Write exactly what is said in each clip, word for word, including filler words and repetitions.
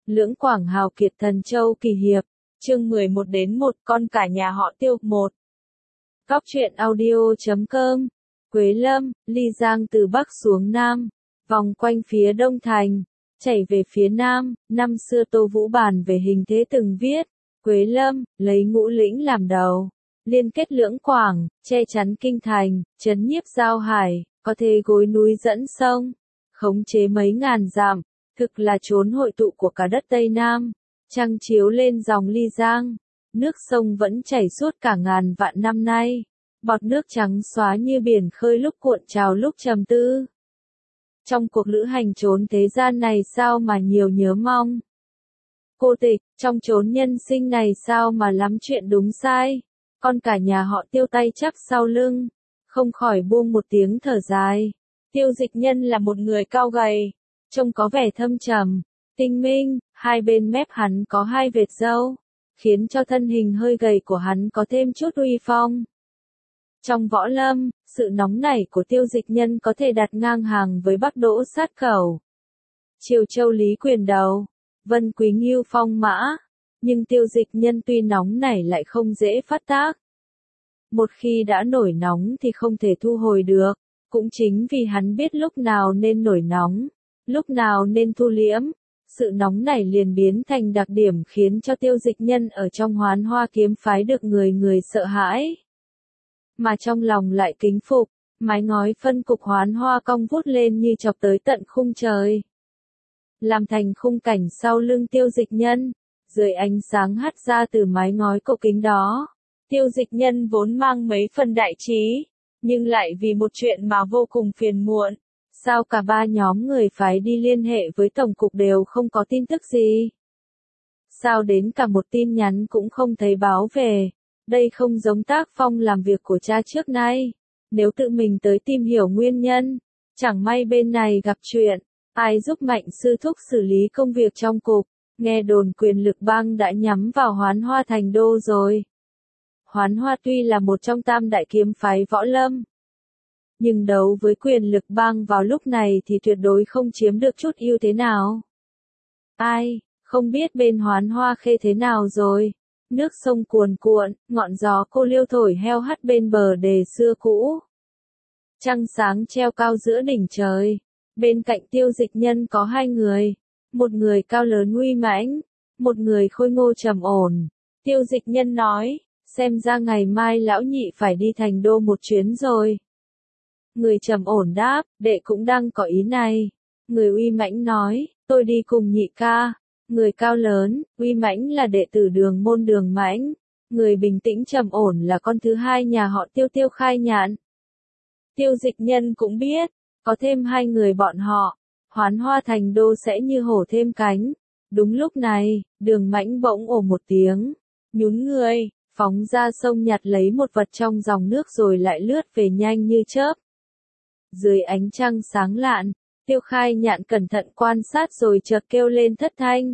Lưỡng Quảng hào kiệt Thần Châu kỳ hiệp, chương mười một đến một con cả nhà họ Tiêu một. Góc truyện audio chấm com. Quế Lâm, Ly Giang từ Bắc xuống Nam, vòng quanh phía Đông Thành, chảy về phía Nam. Năm xưa Tô Vũ bàn về hình thế từng viết, Quế Lâm, lấy Ngũ Lĩnh làm đầu, liên kết Lưỡng Quảng, che chắn kinh thành, trấn nhiếp giao hải, có thể gối núi dẫn sông, khống chế mấy ngàn dặm, thực là chốn hội tụ của cả đất Tây Nam. Trăng chiếu lên dòng Ly Giang, nước sông vẫn chảy suốt cả ngàn vạn năm nay, bọt nước trắng xóa như biển khơi lúc cuộn trào lúc trầm tư. Trong cuộc lữ hành chốn thế gian này sao mà nhiều nhớ mong. Cô tịch, trong chốn nhân sinh này sao mà lắm chuyện đúng sai. Con cả nhà họ Tiêu tay chắp sau lưng, không khỏi buông một tiếng thở dài. Tiêu Dịch Nhân là một người cao gầy, trông có vẻ thâm trầm, tinh minh, hai bên mép hắn có hai vệt râu, khiến cho thân hình hơi gầy của hắn có thêm chút uy phong. Trong võ lâm, sự nóng nảy của Tiêu Dịch Nhân có thể đặt ngang hàng với Bắc Đỗ Sát Khẩu, Triều Châu Lý Quyền Đầu, Vân Quý Ngưu Phong Mã, nhưng Tiêu Dịch Nhân tuy nóng nảy lại không dễ phát tác. Một khi đã nổi nóng thì không thể thu hồi được, cũng chính vì hắn biết lúc nào nên nổi nóng, lúc nào nên thu liễm, sự nóng nảy liền biến thành đặc điểm khiến cho Tiêu Dịch Nhân ở trong Hoán Hoa kiếm phái được người người sợ hãi, mà trong lòng lại kính phục. Mái ngói phân cục Hoán Hoa cong vút lên như chọc tới tận khung trời, làm thành khung cảnh sau lưng Tiêu Dịch Nhân. Dưới ánh sáng hắt ra từ mái ngói cổ kính đó, Tiêu Dịch Nhân vốn mang mấy phần đại trí, nhưng lại vì một chuyện mà vô cùng phiền muộn. Sao cả ba nhóm người phái đi liên hệ với tổng cục đều không có tin tức gì? Sao đến cả một tin nhắn cũng không thấy báo về? Đây không giống tác phong làm việc của cha trước nay. Nếu tự mình tới tìm hiểu nguyên nhân, chẳng may bên này gặp chuyện, ai giúp Mạnh sư thúc xử lý công việc trong cục? Nghe đồn quyền lực bang đã nhắm vào Hoán Hoa thành đô rồi. Hoán Hoa tuy là một trong tam đại kiếm phái võ lâm, nhưng đấu với quyền lực bang vào lúc này thì tuyệt đối không chiếm được chút ưu thế nào. Ai, không biết bên Hoán Hoa Khê thế nào rồi? Nước sông cuồn cuộn, ngọn gió cô liêu thổi heo hắt bên bờ đê xưa cũ. Trăng sáng treo cao giữa đỉnh trời. Bên cạnh Tiêu Dịch Nhân có hai người. Một người cao lớn uy mãnh, một người khôi ngô trầm ổn. Tiêu Dịch Nhân nói, xem ra ngày mai lão nhị phải đi thành đô một chuyến rồi. Người trầm ổn đáp, đệ cũng đang có ý này. Người uy mãnh nói, tôi đi cùng nhị ca. Người cao lớn, uy mãnh là đệ tử Đường Môn Đường Mãnh. Người bình tĩnh trầm ổn là con thứ hai nhà họ Tiêu Tiêu Khai Nhạn. Tiêu Dịch Nhân cũng biết, có thêm hai người bọn họ, Hoán Hoa thành đô sẽ như hổ thêm cánh. Đúng lúc này, Đường Mãnh bỗng ồ một tiếng, nhún người, phóng ra sông nhặt lấy một vật trong dòng nước rồi lại lướt về nhanh như chớp. Dưới ánh trăng sáng lạn, Tiêu Khai Nhạn cẩn thận quan sát rồi chợt kêu lên thất thanh.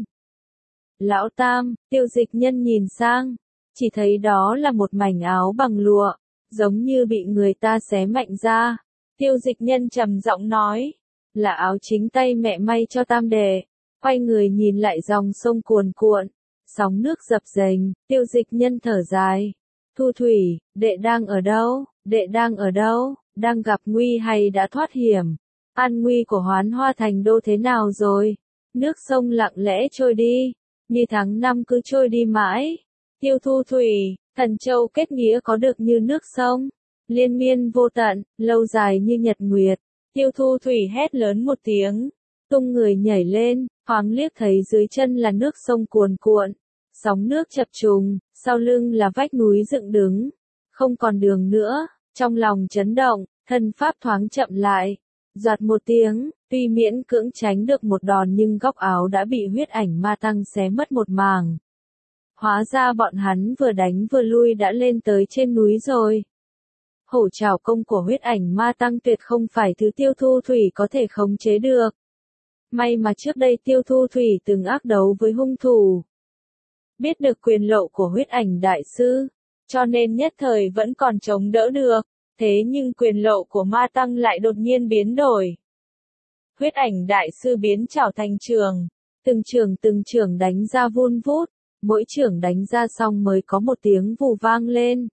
Lão Tam, Tiêu Dịch Nhân nhìn sang, chỉ thấy đó là một mảnh áo bằng lụa, giống như bị người ta xé mạnh ra. Tiêu Dịch Nhân trầm giọng nói, là áo chính tay mẹ may cho Tam đệ. Quay người nhìn lại dòng sông cuồn cuộn, sóng nước dập dềnh, Tiêu Dịch Nhân thở dài. Thu Thủy, đệ đang ở đâu? Đệ đang ở đâu? Đang gặp nguy hay đã thoát hiểm? An nguy của Hoán Hoa thành đô thế nào rồi? Nước sông lặng lẽ trôi đi, như tháng năm cứ trôi đi mãi. Tiêu Thu Thủy, Thần Châu kết nghĩa có được như nước sông, liên miên vô tận, lâu dài như nhật nguyệt. Tiêu Thu Thủy hét lớn một tiếng, tung người nhảy lên, thoáng liếc thấy dưới chân là nước sông cuồn cuộn, sóng nước chập trùng, sau lưng là vách núi dựng đứng, không còn đường nữa. Trong lòng chấn động, thân pháp thoáng chậm lại, giọt một tiếng, tuy miễn cưỡng tránh được một đòn nhưng góc áo đã bị huyết ảnh ma tăng xé mất một mảng. Hóa ra bọn hắn vừa đánh vừa lui đã lên tới trên núi rồi. Hổ trảo công của huyết ảnh ma tăng tuyệt không phải thứ Tiêu Thu Thủy có thể khống chế được. May mà trước đây Tiêu Thu Thủy từng ác đấu với hung thủ, biết được quyền lộ của huyết ảnh đại sư, cho nên nhất thời vẫn còn chống đỡ được. Thế nhưng quyền lộ của ma tăng lại đột nhiên biến đổi. Huyết ảnh đại sư biến trảo thành trường, Từng chưởng từng chưởng đánh ra vun vút, mỗi chưởng đánh ra xong mới có một tiếng vù vang lên.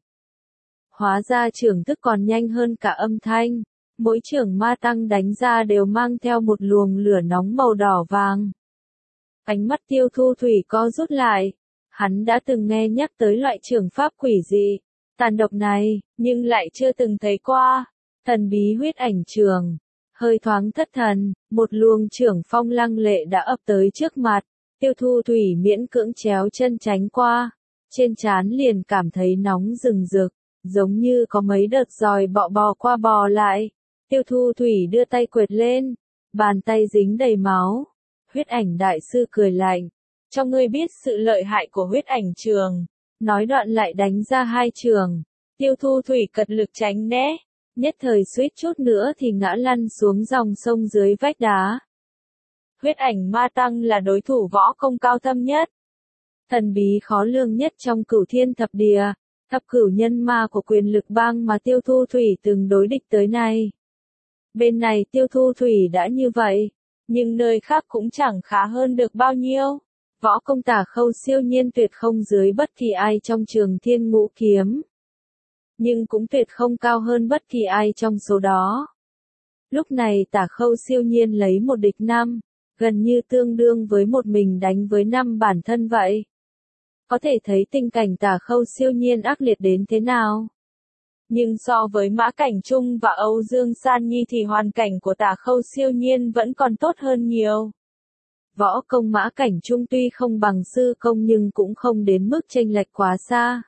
Hóa ra chưởng thức còn nhanh hơn cả âm thanh, mỗi chưởng ma tăng đánh ra đều mang theo một luồng lửa nóng màu đỏ vàng. Ánh mắt Tiêu Thu Thủy co rút lại, hắn đã từng nghe nhắc tới loại chưởng pháp quỷ dị, tàn độc này, nhưng lại chưa từng thấy qua. Thần bí huyết ảnh chưởng. Hơi thoáng thất thần, một luồng chưởng phong lăng lệ đã ập tới trước mặt, Tiêu Thu Thủy miễn cưỡng chéo chân tránh qua, trên trán liền cảm thấy nóng rừng rực, giống như có mấy đợt giòi bọ bò qua bò lại. Tiêu Thu Thủy đưa tay quệt lên, bàn tay dính đầy máu. Huyết ảnh đại sư cười lạnh, cho ngươi biết sự lợi hại của huyết ảnh chưởng. Nói đoạn lại đánh ra hai chưởng. Tiêu Thu Thủy cật lực tránh né, nhất thời suýt chút nữa thì ngã lăn xuống dòng sông dưới vách đá. Huyết ảnh ma tăng là đối thủ võ công cao thâm nhất, thần bí khó lường nhất trong cửu thiên thập địa, thập cửu nhân ma của quyền lực bang mà Tiêu Thu Thủy từng đối địch tới nay. Bên này Tiêu Thu Thủy đã như vậy, nhưng nơi khác cũng chẳng khá hơn được bao nhiêu. Võ công Tả Khâu siêu nhiên tuyệt không dưới bất kỳ ai trong trường thiên ngũ kiếm, nhưng cũng tuyệt không cao hơn bất kỳ ai trong số đó. Lúc này Tả Khâu siêu nhiên lấy một địch năm, gần như tương đương với một mình đánh với năm bản thân vậy. Có thể thấy tình cảnh Tả Khâu siêu nhiên ác liệt đến thế nào. Nhưng so với Mã Cảnh Trung và Âu Dương San Nhi thì hoàn cảnh của Tả Khâu siêu nhiên vẫn còn tốt hơn nhiều. Võ công Mã Cảnh Trung tuy không bằng sư công nhưng cũng không đến mức chênh lệch quá xa.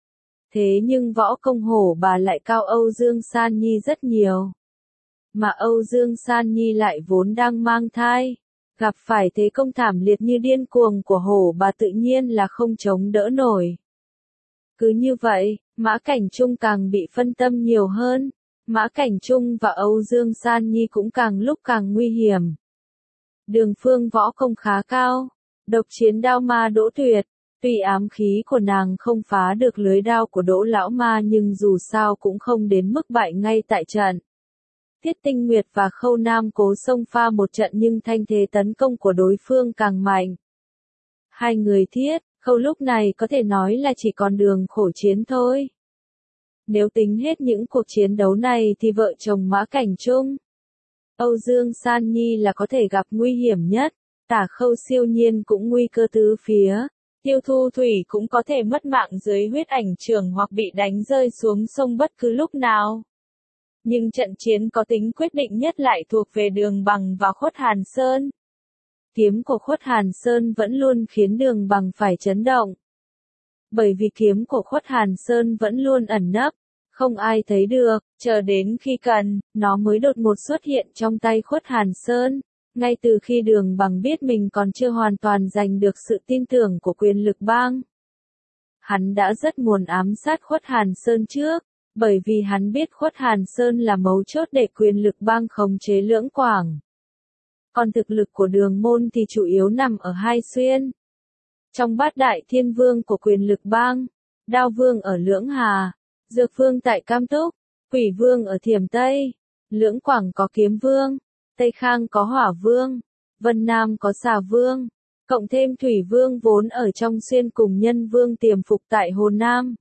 Thế nhưng võ công Hổ Bà lại cao Âu Dương San Nhi rất nhiều. Mà Âu Dương San Nhi lại vốn đang mang thai, gặp phải thế công thảm liệt như điên cuồng của Hổ Bà tự nhiên là không chống đỡ nổi. Cứ như vậy, Mã Cảnh Trung càng bị phân tâm nhiều hơn, Mã Cảnh Trung và Âu Dương San Nhi cũng càng lúc càng nguy hiểm. Đường Phương võ công khá cao, độc chiến đao ma Đỗ Tuyệt, tuy ám khí của nàng không phá được lưới đao của Đỗ lão ma nhưng dù sao cũng không đến mức bại ngay tại trận. Tiết Tinh Nguyệt và Khâu Nam cố xông pha một trận nhưng thanh thế tấn công của đối phương càng mạnh. Hai người Thiết, Khâu lúc này có thể nói là chỉ còn đường khổ chiến thôi. Nếu tính hết những cuộc chiến đấu này thì vợ chồng Mã Cảnh Trung, Âu Dương San Nhi là có thể gặp nguy hiểm nhất, Tả Khâu siêu nhiên cũng nguy cơ tứ phía, Tiêu Thu Thủy cũng có thể mất mạng dưới huyết ảnh chưởng hoặc bị đánh rơi xuống sông bất cứ lúc nào. Nhưng trận chiến có tính quyết định nhất lại thuộc về Đường Bằng và Khuất Hàn Sơn. Kiếm của Khuất Hàn Sơn vẫn luôn khiến Đường Bằng phải chấn động. Bởi vì kiếm của Khuất Hàn Sơn vẫn luôn ẩn nấp, không ai thấy được, chờ đến khi cần, nó mới đột ngột xuất hiện trong tay Khuất Hàn Sơn. Ngay từ khi Đường Bằng biết mình còn chưa hoàn toàn giành được sự tin tưởng của quyền lực bang, hắn đã rất muốn ám sát Khuất Hàn Sơn trước, bởi vì hắn biết Khuất Hàn Sơn là mấu chốt để quyền lực bang khống chế Lưỡng Quảng. Còn thực lực của Đường Môn thì chủ yếu nằm ở Hai Xuyên. Trong bát đại thiên vương của quyền lực bang, Đao Vương ở Lưỡng Hà, Dược Vương tại Cam Túc, Quỷ Vương ở Thiểm Tây, Lưỡng Quảng có Kiếm Vương, Tây Khang có Hỏa Vương, Vân Nam có Xà Vương, cộng thêm Thủy Vương vốn ở trong Xuyên cùng Nhân Vương tiềm phục tại Hồ Nam.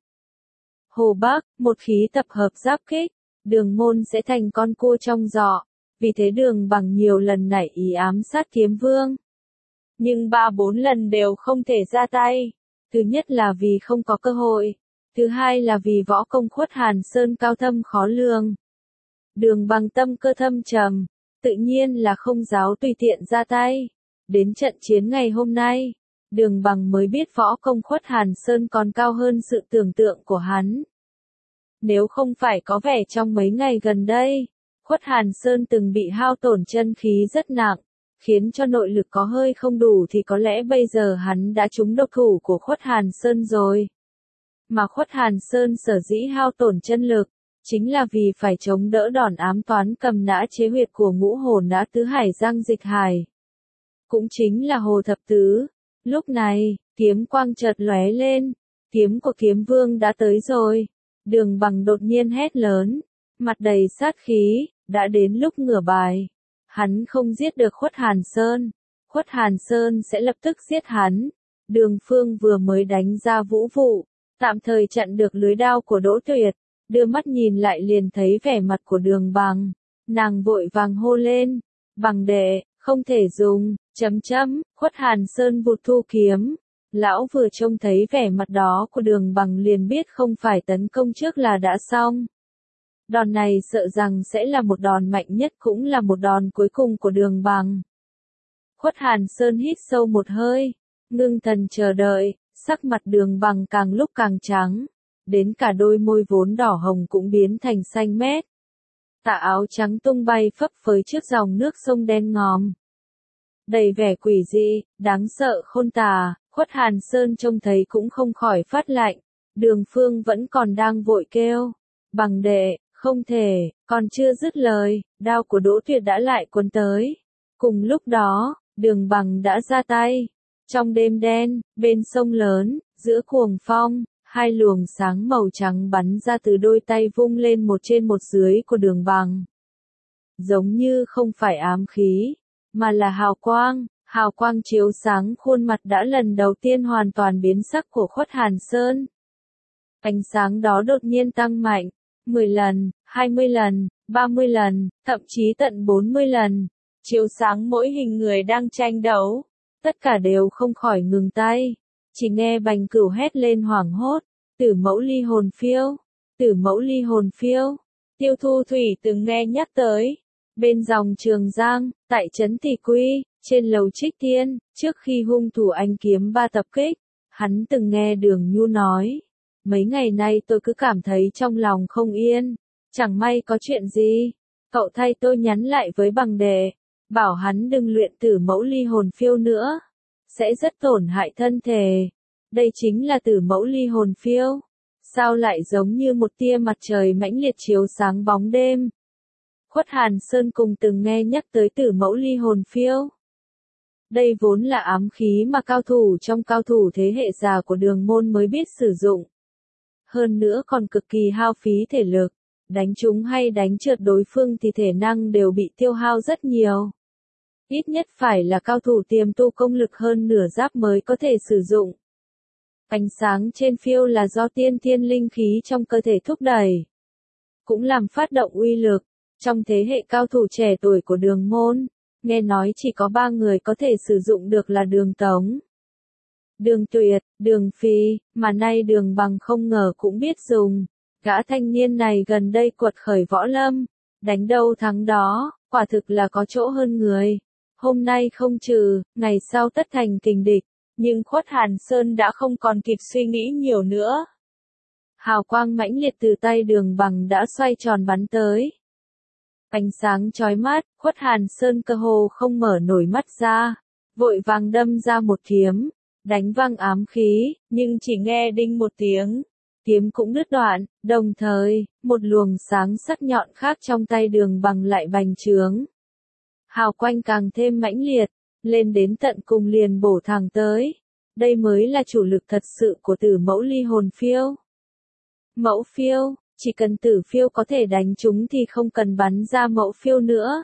Hồ Bắc, một khí tập hợp giáp kích, Đường Môn sẽ thành con cua trong giỏ, vì thế Đường Bằng nhiều lần nảy ý ám sát Kiếm Vương. Nhưng ba bốn lần đều không thể ra tay. Thứ nhất là vì không có cơ hội, thứ hai là vì võ công Khuất Hàn Sơn cao thâm khó lường. Đường Bằng tâm cơ thâm trầm, tự nhiên là không dám tùy tiện ra tay. Đến trận chiến ngày hôm nay, Đường Bằng mới biết võ công Khuất Hàn Sơn còn cao hơn sự tưởng tượng của hắn. Nếu không phải có vẻ trong mấy ngày gần đây, Khuất Hàn Sơn từng bị hao tổn chân khí rất nặng, khiến cho nội lực có hơi không đủ thì có lẽ bây giờ hắn đã trúng độc thủ của Khuất Hàn Sơn rồi. Mà Khuất Hàn Sơn sở dĩ hao tổn chân lực, chính là vì phải chống đỡ đòn ám toán cầm nã chế huyệt của Ngũ Hồ Nã Tứ Hải Giang Dịch Hải. Cũng chính là Hồ Thập Tứ. Lúc này, kiếm quang chợt lóe lên, kiếm của Kiếm Vương đã tới rồi. Đường Bằng đột nhiên hét lớn, mặt đầy sát khí, đã đến lúc ngửa bài. Hắn không giết được Khuất Hàn Sơn. Khuất Khuất Hàn Sơn sẽ lập tức giết hắn. Đường Phương vừa mới đánh ra vũ vụ, tạm thời chặn được lưới đao của Đỗ Tuyệt, đưa mắt nhìn lại liền thấy vẻ mặt của Đường Bằng, nàng vội vàng hô lên, Bằng đệ, không thể dùng, chấm chấm, Khuất Hàn Sơn vụt thu kiếm. Lão vừa trông thấy vẻ mặt đó của Đường Bằng liền biết không phải tấn công trước là đã xong. Đòn này sợ rằng sẽ là một đòn mạnh nhất cũng là một đòn cuối cùng của Đường Bằng. Khuất Hàn Sơn hít sâu một hơi, ngưng thần chờ đợi, sắc mặt Đường Bằng càng lúc càng trắng, đến cả đôi môi vốn đỏ hồng cũng biến thành xanh mét. Tà áo trắng tung bay phấp phới trước dòng nước sông đen ngòm. Đầy vẻ quỷ dị, đáng sợ khôn tà, Khuất Hàn Sơn trông thấy cũng không khỏi phát lạnh. Đường Phương vẫn còn đang vội kêu, Bằng đệ, không thể, còn chưa dứt lời, đao của Đỗ Tuyệt đã lại cuốn tới. Cùng lúc đó, Đường Bằng đã ra tay. Trong đêm đen, bên sông lớn, giữa cuồng phong, hai luồng sáng màu trắng bắn ra từ đôi tay vung lên một trên một dưới của Đường Bằng. Giống như không phải ám khí, mà là hào quang, hào quang chiếu sáng khuôn mặt đã lần đầu tiên hoàn toàn biến sắc của Khuất Hàn Sơn. Ánh sáng đó đột nhiên tăng mạnh, mười lần, hai mươi lần, ba mươi lần, thậm chí tận bốn mươi lần, chiếu sáng mỗi hình người đang tranh đấu. Tất cả đều không khỏi ngừng tay, chỉ nghe Bành Cửu hét lên hoảng hốt, Tử Mẫu ly hồn phiêu, Tử Mẫu ly hồn phiêu. Tiêu Thu Thủy từng nghe nhắc tới, bên dòng Trường Giang, tại trấn Tỷ Quy, trên lầu Trích Tiên, trước khi hung thủ anh kiếm ba tập kích, hắn từng nghe Đường Nhu nói, mấy ngày nay tôi cứ cảm thấy trong lòng không yên, chẳng may có chuyện gì, cậu thay tôi nhắn lại với Bằng đệ, bảo hắn đừng luyện Tử Mẫu ly hồn phiêu nữa, sẽ rất tổn hại thân thể. Đây chính là Tử Mẫu ly hồn phiêu. Sao lại giống như một tia mặt trời mãnh liệt chiếu sáng bóng đêm? Khuất Hàn Sơn cùng từng nghe nhắc tới Tử Mẫu ly hồn phiêu. Đây vốn là ám khí mà cao thủ trong cao thủ thế hệ già của Đường môn mới biết sử dụng. Hơn nữa còn cực kỳ hao phí thể lực, đánh trúng hay đánh trượt đối phương thì thể năng đều bị tiêu hao rất nhiều. Ít nhất phải là cao thủ tiềm tu công lực hơn nửa giáp mới có thể sử dụng. Ánh sáng trên phiêu là do tiên thiên linh khí trong cơ thể thúc đẩy, cũng làm phát động uy lực. Trong thế hệ cao thủ trẻ tuổi của Đường môn, nghe nói chỉ có ba người có thể sử dụng được là Đường Tống, Đường Tuyệt, Đường Phi, mà nay Đường Bằng không ngờ cũng biết dùng. Gã thanh niên này gần đây quật khởi võ lâm, đánh đâu thắng đó, quả thực là có chỗ hơn người. Hôm nay không trừ, ngày sau tất thành kình địch, nhưng Khuất Hàn Sơn đã không còn kịp suy nghĩ nhiều nữa. Hào quang mãnh liệt từ tay Đường Bằng đã xoay tròn bắn tới. Ánh sáng chói mắt, Khuất Hàn Sơn cơ hồ không mở nổi mắt ra, vội vàng đâm ra một kiếm, đánh văng ám khí, nhưng chỉ nghe đinh một tiếng, kiếm cũng đứt đoạn, đồng thời, một luồng sáng sắc nhọn khác trong tay Đường Bằng lại bành trướng. Hào quang càng thêm mãnh liệt, lên đến tận cùng liền bổ thẳng tới. Đây mới là chủ lực thật sự của Tử Mẫu ly hồn phiêu. Mẫu phiêu, chỉ cần Tử phiêu có thể đánh chúng thì không cần bắn ra mẫu phiêu nữa.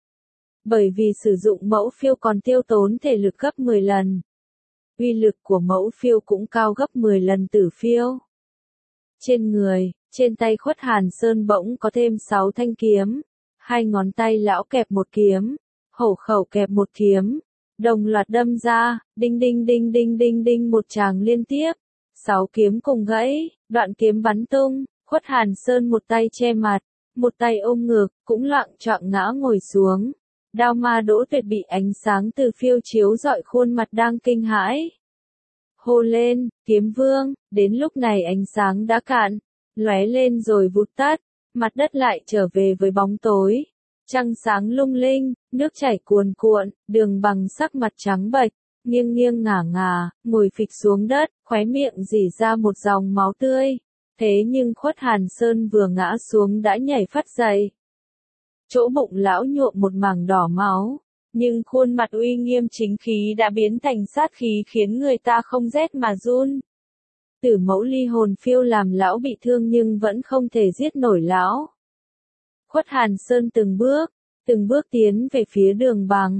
Bởi vì sử dụng mẫu phiêu còn tiêu tốn thể lực gấp mười lần. Uy lực của mẫu phiêu cũng cao gấp mười lần Tử phiêu. Trên người, trên tay Khuất Hàn Sơn bỗng có thêm sáu thanh kiếm. Hai ngón tay lão kẹp một kiếm, hổ khẩu kẹp một kiếm, đồng loạt đâm ra, đinh đinh đinh đinh đinh đinh một tràng liên tiếp. Sáu kiếm cùng gãy, đoạn kiếm bắn tung, Khuất Hàn Sơn một tay che mặt, một tay ôm ngực, cũng loạng choạng ngã ngồi xuống. Đao ma Đỗ Tuyệt bị ánh sáng từ phiêu chiếu rọi khuôn mặt đang kinh hãi. Hô lên, kiếm vương, đến lúc này ánh sáng đã cạn, lóe lên rồi vụt tắt, mặt đất lại trở về với bóng tối. Trăng sáng lung linh, nước chảy cuồn cuộn, Đường Bằng sắc mặt trắng bệch, nghiêng nghiêng ngả ngả, ngồi phịch xuống đất, khóe miệng rỉ ra một dòng máu tươi. Thế nhưng Khuất Hàn Sơn vừa ngã xuống đã nhảy phát dậy. Chỗ bụng lão nhuộm một mảng đỏ máu, nhưng khuôn mặt uy nghiêm chính khí đã biến thành sát khí khiến người ta không rét mà run. Tử Mẫu ly hồn phiêu làm lão bị thương nhưng vẫn không thể giết nổi lão. Khuất Hàn Sơn từng bước, từng bước tiến về phía Đường Bằng.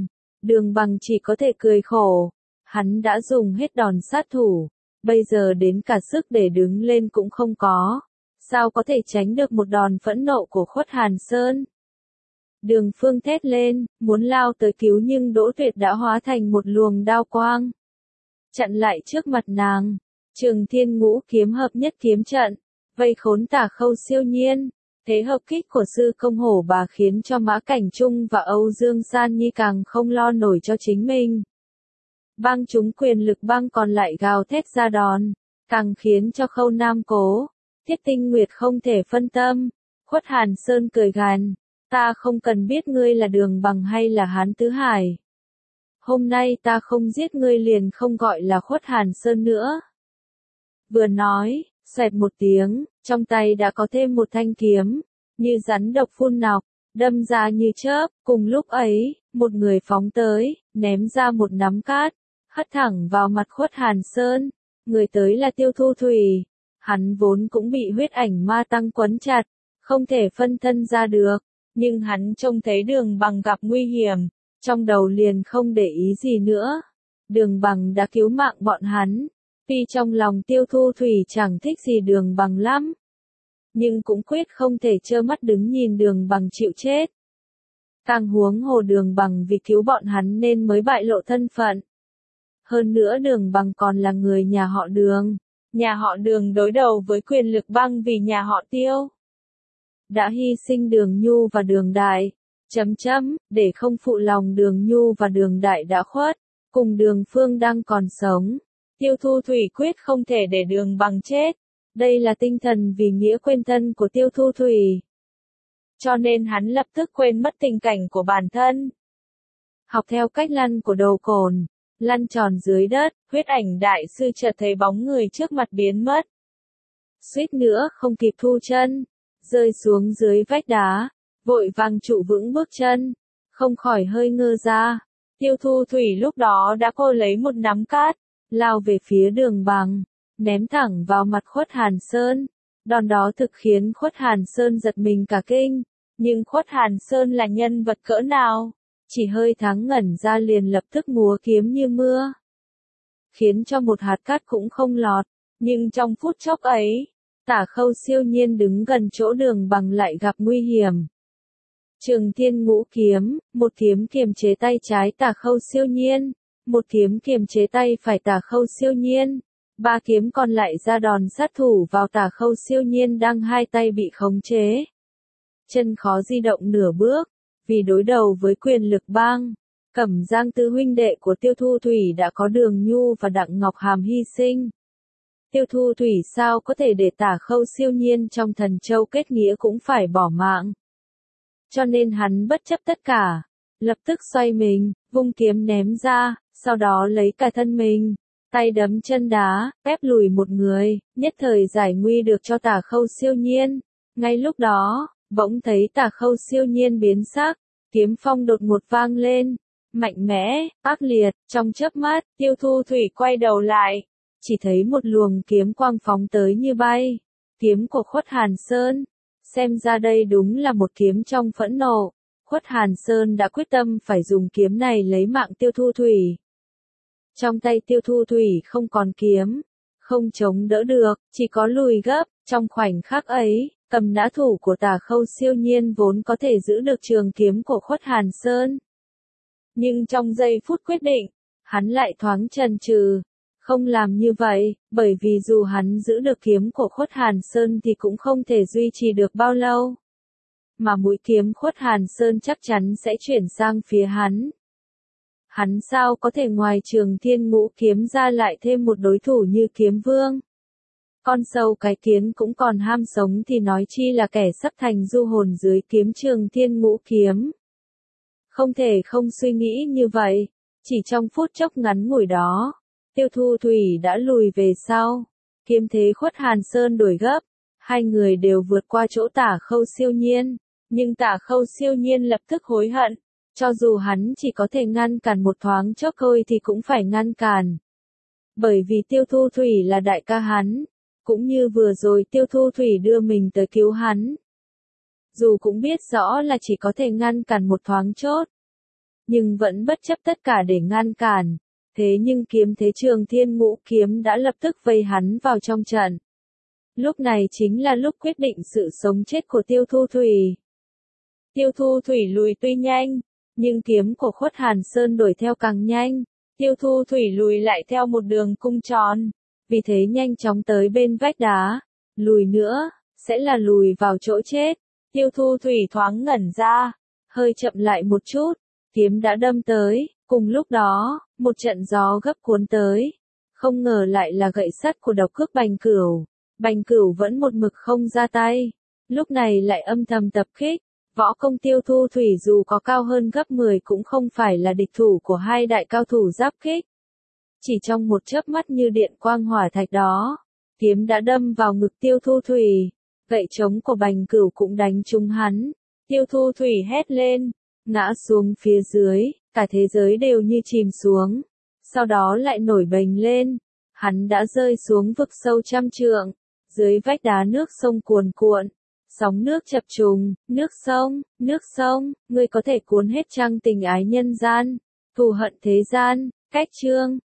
Đường Bằng chỉ có thể cười khổ. Hắn đã dùng hết đòn sát thủ, bây giờ đến cả sức để đứng lên cũng không có. Sao có thể tránh được một đòn phẫn nộ của Khuất Hàn Sơn? Đường Phương thét lên, muốn lao tới cứu nhưng Đỗ Tuyệt đã hóa thành một luồng đao quang. Chặn lại trước mặt nàng. Trường Thiên Ngũ kiếm hợp nhất kiếm trận, vây khốn Tả Khâu Siêu Nhiên. Thế hợp kích của sư công hổ bà khiến cho Mã Cảnh Trung và Âu Dương San Nhi càng không lo nổi cho chính mình. Bang chúng quyền lực bang còn lại gào thét ra đòn, càng khiến cho Khâu Nam Cố, Tiết Tinh Nguyệt không thể phân tâm. Khuất Hàn Sơn cười gằn, ta không cần biết ngươi là Đường Bằng hay là Hán Tứ Hải. Hôm nay ta không giết ngươi liền không gọi là Khuất Hàn Sơn nữa. Vừa nói, xoẹt một tiếng, trong tay đã có thêm một thanh kiếm, như rắn độc phun nọc, đâm ra như chớp. Cùng lúc ấy, một người phóng tới, ném ra một nắm cát, hất thẳng vào mặt Khuất Hàn Sơn. Người tới là Tiêu Thu Thủy. Hắn vốn cũng bị huyết ảnh ma tăng quấn chặt, không thể phân thân ra được, nhưng hắn trông thấy Đường Bằng gặp nguy hiểm, trong đầu liền không để ý gì nữa. Đường Bằng đã cứu mạng bọn hắn. Tuy trong lòng Tiêu Thu Thủy chẳng thích gì Đường Bằng lắm, nhưng cũng quyết không thể trơ mắt đứng nhìn Đường Bằng chịu chết. Càng huống hồ Đường Bằng vì cứu bọn hắn nên mới bại lộ thân phận. Hơn nữa Đường Bằng còn là người nhà họ Đường. Nhà họ Đường đối đầu với quyền lực bang vì nhà họ Tiêu đã hy sinh Đường Nhu và Đường Đại, chấm chấm, để không phụ lòng Đường Nhu và Đường Đại đã khuất, cùng Đường Phương đang còn sống. Tiêu Thu Thủy quyết không thể để Đường Bằng chết. Đây là tinh thần vì nghĩa quên thân của Tiêu Thu Thủy. Cho nên hắn lập tức quên mất tình cảnh của bản thân. Học theo cách lăn của đầu cồn, lăn tròn dưới đất, huyết ảnh đại sư chợt thấy bóng người trước mặt biến mất. Suýt nữa không kịp thu chân, rơi xuống dưới vách đá, vội vàng trụ vững bước chân, không khỏi hơi ngơ ra. Tiêu Thu Thủy lúc đó đã cô lấy một nắm cát, lao về phía Đường Bằng, ném thẳng vào mặt Khuất Hàn Sơn. Đòn đó thực khiến Khuất Hàn Sơn giật mình cả kinh, nhưng Khuất Hàn Sơn là nhân vật cỡ nào, chỉ hơi thoáng ngẩn ra liền lập tức múa kiếm như mưa, khiến cho một hạt cát cũng không lọt. Nhưng trong phút chốc ấy, Tả Khâu Siêu Nhiên đứng gần chỗ Đường Bằng lại gặp nguy hiểm. Trường Thiên Ngũ kiếm, một kiếm kiềm chế tay trái Tả Khâu Siêu Nhiên, một kiếm kiềm chế tay phải Tả Khâu Siêu Nhiên, ba kiếm còn lại ra đòn sát thủ vào Tả Khâu Siêu Nhiên đang hai tay bị khống chế. Chân khó di động nửa bước, vì đối đầu với quyền lực bang. Cẩm Giang tứ huynh đệ của Tiêu Thu Thủy đã có Đường Nhu và Đặng Ngọc Hàm hy sinh. Tiêu Thu Thủy sao có thể để Tả Khâu Siêu Nhiên trong Thần Châu kết nghĩa cũng phải bỏ mạng. Cho nên hắn bất chấp tất cả, lập tức xoay mình, vung kiếm ném ra, sau đó lấy cả thân mình, tay đấm chân đá, ép lùi một người, nhất thời giải nguy được cho Tả Khâu Siêu Nhiên. Ngay lúc đó, bỗng thấy Tả Khâu Siêu Nhiên biến sắc, kiếm phong đột ngột vang lên, mạnh mẽ, ác liệt. Trong chớp mắt, Tiêu Thu Thủy quay đầu lại, chỉ thấy một luồng kiếm quang phóng tới như bay, kiếm của Khuất Hàn Sơn. Xem ra đây đúng là một kiếm trong phẫn nộ. Khuất Hàn Sơn đã quyết tâm phải dùng kiếm này lấy mạng Tiêu Thu Thủy. Trong tay Tiêu Thu Thủy không còn kiếm, không chống đỡ được, chỉ có lùi gấp. Trong khoảnh khắc ấy, cầm nã thủ của Tả Khâu Siêu Nhiên vốn có thể giữ được trường kiếm của Khuất Hàn Sơn. Nhưng trong giây phút quyết định, hắn lại thoáng chần chừ, không làm như vậy, bởi vì dù hắn giữ được kiếm của Khuất Hàn Sơn thì cũng không thể duy trì được bao lâu. Mà mũi kiếm Khuất Hàn Sơn chắc chắn sẽ chuyển sang phía hắn. Hắn sao có thể ngoài Trường Thiên Ngũ kiếm ra lại thêm một đối thủ như Kiếm Vương. Con sâu cái kiến cũng còn ham sống thì nói chi là kẻ sắp thành du hồn dưới kiếm Trường Thiên Ngũ kiếm. Không thể không suy nghĩ như vậy, chỉ trong phút chốc ngắn ngủi đó, Tiêu Thu Thủy đã lùi về sau, kiếm thế Khuất Hàn Sơn đuổi gấp, hai người đều vượt qua chỗ Tả Khâu Siêu Nhiên, nhưng Tả Khâu Siêu Nhiên lập tức hối hận, cho dù hắn chỉ có thể ngăn cản một thoáng chốc thôi thì cũng phải ngăn cản. Bởi vì Tiêu Thu Thủy là đại ca hắn, cũng như vừa rồi Tiêu Thu Thủy đưa mình tới cứu hắn. Dù cũng biết rõ là chỉ có thể ngăn cản một thoáng chốt, nhưng vẫn bất chấp tất cả để ngăn cản. Thế nhưng kiếm thế Trường Thiên Ngũ kiếm đã lập tức vây hắn vào trong trận. Lúc này chính là lúc quyết định sự sống chết của Tiêu Thu Thủy. Tiêu Thu Thủy lùi tuy nhanh, nhưng kiếm của Khuất Hàn Sơn đuổi theo càng nhanh. Tiêu Thu Thủy lùi lại theo một đường cung tròn, vì thế nhanh chóng tới bên vách đá. Lùi nữa, sẽ là lùi vào chỗ chết. Tiêu Thu Thủy thoáng ngẩn ra, hơi chậm lại một chút, kiếm đã đâm tới, cùng lúc đó, một trận gió gấp cuốn tới. Không ngờ lại là gậy sắt của độc cước Bành Cửu. Bành Cửu vẫn một mực không ra tay, lúc này lại âm thầm tập kích. Võ công Tiêu Thu Thủy dù có cao hơn gấp mười cũng không phải là địch thủ của hai đại cao thủ giáp kích. Chỉ trong một chớp mắt như điện quang hỏa thạch đó, kiếm đã đâm vào ngực Tiêu Thu Thủy, gậy trống của Bành Cửu cũng đánh trúng hắn. Tiêu Thu Thủy hét lên, ngã xuống phía dưới, cả thế giới đều như chìm xuống, sau đó lại nổi bềnh lên, hắn đã rơi xuống vực sâu trăm trượng, dưới vách đá nước sông cuồn cuộn. Sóng nước chập trùng, nước sông, nước sông, ngươi có thể cuốn hết chăng tình ái nhân gian, thù hận thế gian, cách chương.